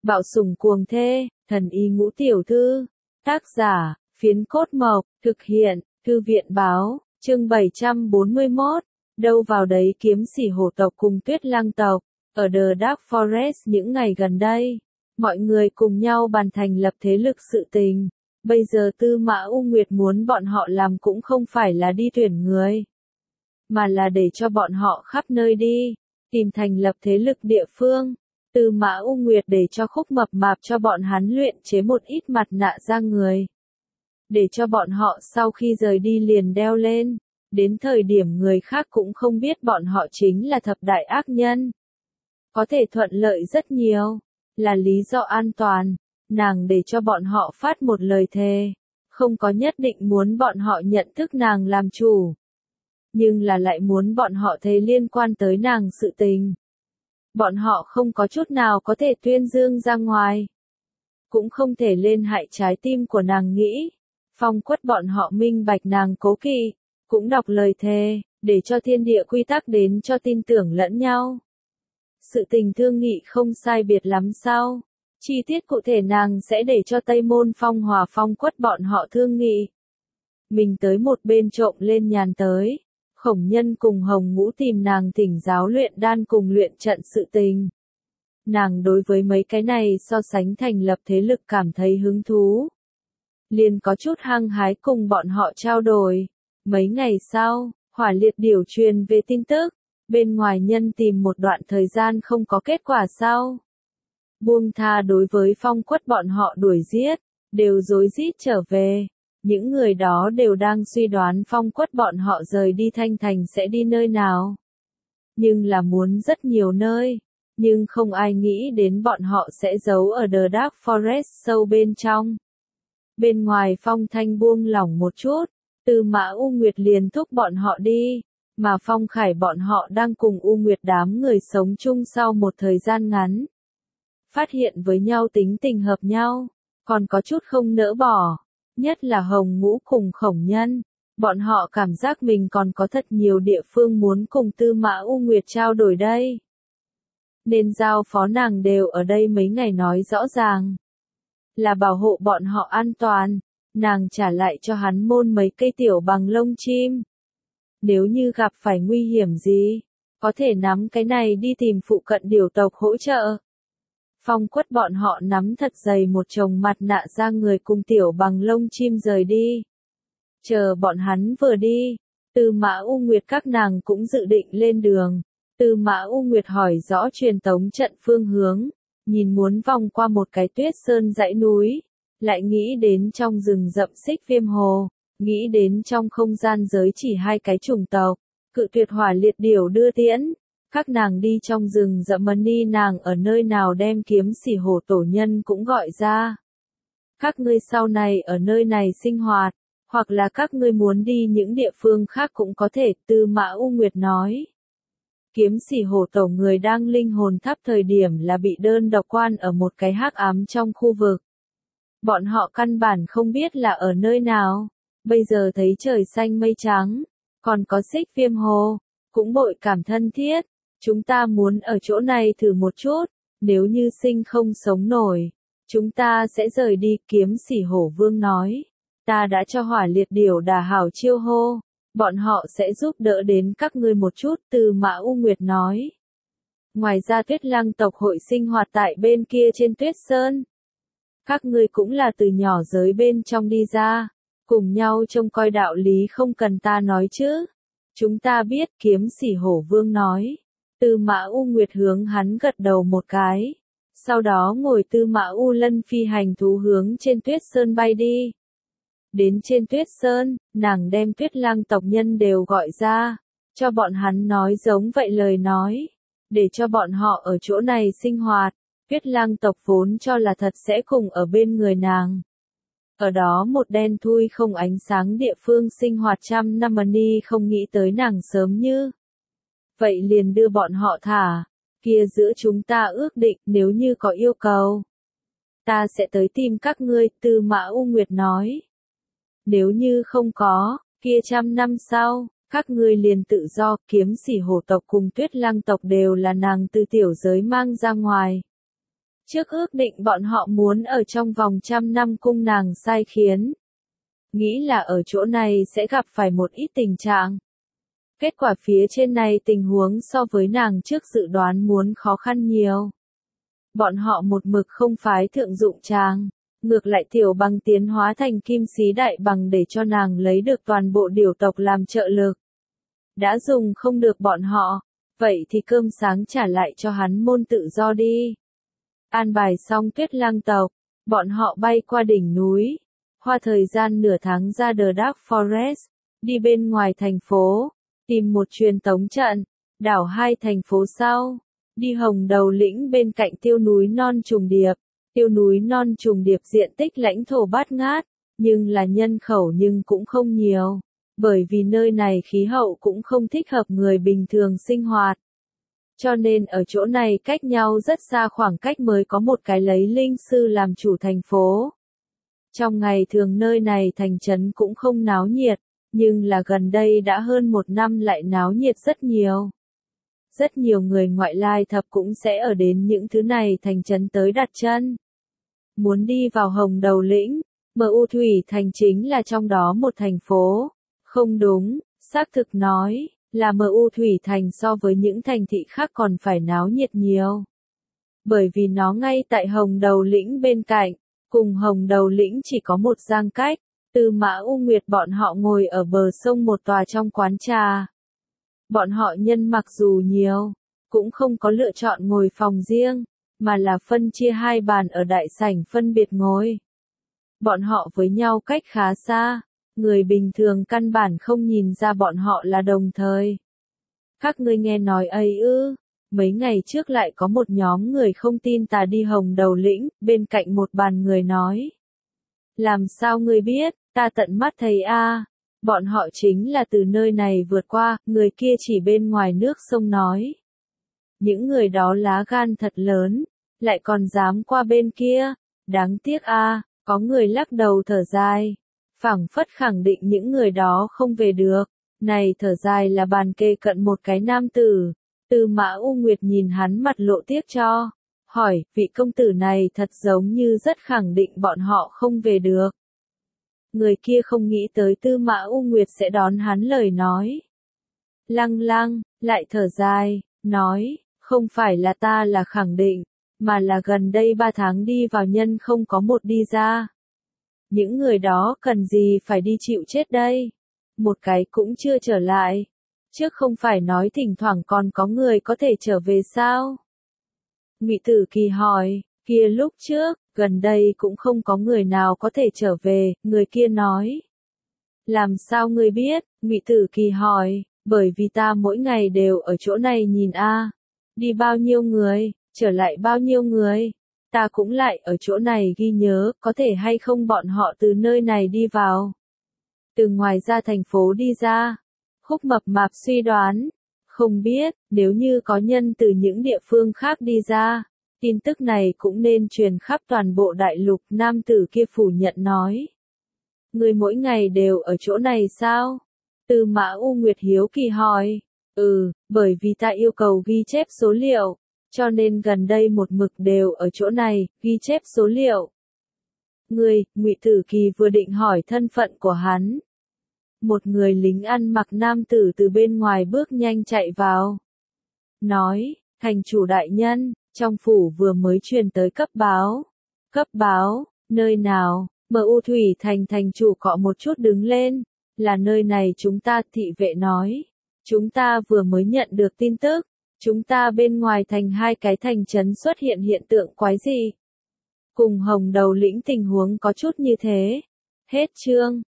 Bạo sủng cuồng thê, thần y ngũ tiểu thư. Tác giả, Phiến Cốt Mộc, thực hiện, Thư viện báo, chương 741. Đâu vào đấy kiếm sĩ hổ tộc cùng Tuyết Lang tộc. Ở The Dark Forest những ngày gần đây, mọi người cùng nhau bàn thành lập thế lực sự tình. Bây giờ Tư Mã U Nguyệt muốn bọn họ làm cũng không phải là đi tuyển người, mà là để cho bọn họ khắp nơi đi, tìm thành lập thế lực địa phương. Tư Mã U Nguyệt để cho Khúc Mập Mạp cho bọn hắn luyện chế một ít mặt nạ da người, để cho bọn họ sau khi rời đi liền đeo lên, đến thời điểm người khác cũng không biết bọn họ chính là thập đại ác nhân. Có thể thuận lợi rất nhiều, là lý do an toàn, nàng để cho bọn họ phát một lời thề, không có nhất định muốn bọn họ nhận thức nàng làm chủ, nhưng là lại muốn bọn họ thề liên quan tới nàng sự tình. Bọn họ không có chút nào có thể tuyên dương ra ngoài, cũng không thể lên hại trái tim của nàng nghĩ. Phong Quất bọn họ minh bạch nàng cố kỵ, cũng đọc lời thề, để cho thiên địa quy tắc đến cho tin tưởng lẫn nhau. Sự tình thương nghị không sai biệt lắm sau. Chi tiết cụ thể nàng sẽ để cho Tây Môn Phong Hòa Phong Quất bọn họ thương nghị. Mình tới một bên trộm lên nhàn tới. Khổng Nhân cùng Hồng Ngũ tìm nàng thỉnh giáo luyện đan cùng luyện trận sự tình. Nàng đối với mấy cái này so sánh thành lập thế lực cảm thấy hứng thú, liền có chút hăng hái cùng bọn họ trao đổi. Mấy ngày sau, Hỏa Liệt Điểu truyền về tin tức, bên ngoài nhân tìm một đoạn thời gian không có kết quả sau, buông tha đối với Phong Quất bọn họ đuổi giết, đều rối rít trở về. Những người đó đều đang suy đoán Phong Quất bọn họ rời đi Thanh Thành sẽ đi nơi nào. Nhưng là muốn rất nhiều nơi, nhưng không ai nghĩ đến bọn họ sẽ giấu ở The Dark Forest sâu bên trong. Bên ngoài Phong Thanh buông lỏng một chút, Tư Mã U Nguyệt liền thúc bọn họ đi, mà Phong Khải bọn họ đang cùng U Nguyệt đám người sống chung sau một thời gian ngắn. Phát hiện với nhau tính tình hợp nhau, còn có chút không nỡ bỏ, nhất là Hồng Ngũ cùng Khổng Nhân. Bọn họ cảm giác mình còn có thật nhiều địa phương muốn cùng Tư Mã U Nguyệt trao đổi đây. Nên giao phó nàng đều ở đây mấy ngày nói rõ ràng, là bảo hộ bọn họ an toàn, nàng trả lại cho hắn môn mấy cây tiểu bằng lông chim. Nếu như gặp phải nguy hiểm gì, có thể nắm cái này đi tìm phụ cận điểu tộc hỗ trợ. Phong Quất bọn họ nắm thật dày một chồng mặt nạ da người cùng tiểu bằng lông chim rời đi. Chờ bọn hắn vừa đi, Tư Mã U Nguyệt các nàng cũng dự định lên đường. Tư Mã U Nguyệt hỏi rõ truyền tống trận phương hướng, nhìn muốn vòng qua một cái tuyết sơn dãy núi, lại nghĩ đến trong rừng rậm Xích Viêm Hồ, nghĩ đến trong không gian giới chỉ hai cái chủng tộc, cự tuyệt Hỏa Liệt Điểu đưa tiễn. Các nàng đi trong rừng rậm Mani nàng ở nơi nào đem kiếm sĩ hổ tổ nhân cũng gọi ra. Các ngươi sau này ở nơi này sinh hoạt, hoặc là các ngươi muốn đi những địa phương khác cũng có thể, Tư Mã U Nguyệt nói. Kiếm sĩ hổ tổ người đang linh hồn tháp thời điểm là bị đơn độc quan ở một cái hắc ám trong khu vực. Bọn họ căn bản không biết là ở nơi nào, bây giờ thấy trời xanh mây trắng, còn có Xích Viêm Hồ, cũng bội cảm thân thiết. Chúng ta muốn ở chỗ này thử một chút, nếu như sinh không sống nổi, chúng ta sẽ rời đi, kiếm sĩ hổ vương nói. Ta đã cho Hỏa Liệt Điểu đả hảo chiêu hô, bọn họ sẽ giúp đỡ đến các ngươi một chút, Tư Mã U Nguyệt nói. Ngoài ra Tuyết Lang tộc hội sinh hoạt tại bên kia trên Tuyết Sơn. Các ngươi cũng là từ nhỏ giới bên trong đi ra, cùng nhau trông coi đạo lý không cần ta nói chứ. Chúng ta biết, kiếm sĩ hổ vương nói. Tư Mã U Nguyệt hướng hắn gật đầu một cái, sau đó ngồi Tư Mã U Lân phi hành thú hướng trên Tuyết Sơn bay đi. Đến trên Tuyết Sơn, nàng đem Tuyết Lang tộc nhân đều gọi ra, cho bọn hắn nói giống vậy lời nói, để cho bọn họ ở chỗ này sinh hoạt. Tuyết Lang tộc vốn cho là thật sẽ cùng ở bên người nàng. Ở đó một đen thui không ánh sáng địa phương sinh hoạt trăm năm, Mani không nghĩ tới nàng sớm như vậy liền đưa bọn họ thả. Kia giữa chúng ta ước định, nếu như có yêu cầu, ta sẽ tới tìm các ngươi, Tư Mã U Nguyệt nói. Nếu như không có, kia trăm năm sau, các ngươi liền tự do. Kiếm sĩ hổ tộc cùng Tuyết Lang tộc đều là nàng từ tiểu giới mang ra ngoài. Trước ước định bọn họ muốn ở trong vòng 100 năm cung nàng sai khiến. Nghĩ là ở chỗ này sẽ gặp phải một ít tình trạng. Kết quả phía trên này tình huống so với nàng trước dự đoán muốn khó khăn nhiều. Bọn họ một mực không phái thượng dụng tràng, ngược lại tiểu bằng tiến hóa thành kim sĩ đại bằng để cho nàng lấy được toàn bộ điều tộc làm trợ lực. Đã dùng không được bọn họ, vậy thì cơm sáng trả lại cho hắn môn tự do đi. An bài xong Tuyết Lang tộc, bọn họ bay qua đỉnh núi, hoa thời gian nửa tháng ra The Dark Forest, đi bên ngoài thành phố, tìm một truyền tống trận, đảo hai thành phố sau, đi Hồng Đầu lĩnh bên cạnh tiêu núi non trùng điệp. Tiêu núi non trùng điệp diện tích lãnh thổ bát ngát, nhưng là nhân khẩu nhưng cũng không nhiều, bởi vì nơi này khí hậu cũng không thích hợp người bình thường sinh hoạt. Cho nên ở chỗ này cách nhau rất xa khoảng cách mới có một cái lấy linh sư làm chủ thành phố. Trong ngày thường nơi này thành trấn cũng không náo nhiệt, nhưng là gần đây đã hơn 1 năm lại náo nhiệt rất nhiều. Rất nhiều người ngoại lai thập cũng sẽ ở đến những thứ này thành trấn tới đặt chân. Muốn đi vào Hồng Đầu lĩnh, MU Thủy Thành chính là trong đó một thành phố. Không đúng, xác thực nói, là MU Thủy Thành so với những thành thị khác còn phải náo nhiệt nhiều. Bởi vì nó ngay tại Hồng Đầu lĩnh bên cạnh, cùng Hồng Đầu lĩnh chỉ có một giang cách, Tư Mã U Nguyệt bọn họ ngồi ở bờ sông một tòa trong quán trà. Bọn họ nhân mặc dù nhiều, cũng không có lựa chọn ngồi phòng riêng, mà là phân chia hai bàn ở đại sảnh phân biệt ngồi. Bọn họ với nhau cách khá xa, người bình thường căn bản không nhìn ra bọn họ là đồng thời. Các ngươi nghe nói ấy ư, mấy ngày trước lại có một nhóm người không tin ta đi Hồng Đầu lĩnh, bên cạnh một bàn người nói. Làm sao ngươi biết, ta tận mắt thấy a. Bọn họ chính là từ nơi này vượt qua, người kia chỉ bên ngoài nước sông nói. Những người đó lá gan thật lớn, lại còn dám qua bên kia, đáng tiếc a. Có người lắc đầu thở dài, phảng phất khẳng định những người đó không về được. Này thở dài là bàn kề cận một cái nam tử, Tư Mã U Nguyệt nhìn hắn mặt lộ tiếc cho, hỏi, vị công tử này thật giống như rất khẳng định bọn họ không về được. Người kia không nghĩ tới Tư Mã U Nguyệt sẽ đón hắn lời nói. Lăng lăng, lại thở dài, nói, không phải là ta là khẳng định, mà là gần đây 3 tháng đi vào nhân không có một đi ra. Những người đó cần gì phải đi chịu chết đây? Một cái cũng chưa trở lại. Trước không phải nói thỉnh thoảng còn có người có thể trở về sao? Ngụy Tử Kỳ hỏi, kia lúc trước, gần đây cũng không có người nào có thể trở về, người kia nói. Làm sao ngươi biết? Ngụy Tử Kỳ hỏi, bởi vì ta mỗi ngày đều ở chỗ này nhìn a, đi bao nhiêu người, trở lại bao nhiêu người, ta cũng lại ở chỗ này ghi nhớ, có thể hay không bọn họ từ nơi này đi vào. Từ ngoài ra thành phố đi ra. Khúc Mập Mạp suy đoán, không biết, nếu như có nhân từ những địa phương khác đi ra, tin tức này cũng nên truyền khắp toàn bộ đại lục. Nam tử kia phủ nhận nói. Người mỗi ngày đều ở chỗ này sao? Tư Mã U Nguyệt hiếu kỳ hỏi. Bởi vì ta yêu cầu ghi chép số liệu, cho nên gần đây một mực đều ở chỗ này, ghi chép số liệu. Ngụy Tử Kỳ vừa định hỏi thân phận của hắn. Một người lính ăn mặc nam tử từ bên ngoài bước nhanh chạy vào. Nói, thành chủ đại nhân, trong phủ vừa mới truyền tới cấp báo. Cấp báo, nơi nào? MU Thủy Thành thành chủ cọ một chút đứng lên. Là nơi này chúng ta, thị vệ nói. Chúng ta vừa mới nhận được tin tức. Chúng ta bên ngoài thành 2 cái thành trấn xuất hiện hiện tượng quái dị. Cùng Hồng Đầu lĩnh tình huống có chút như thế. Hết chương.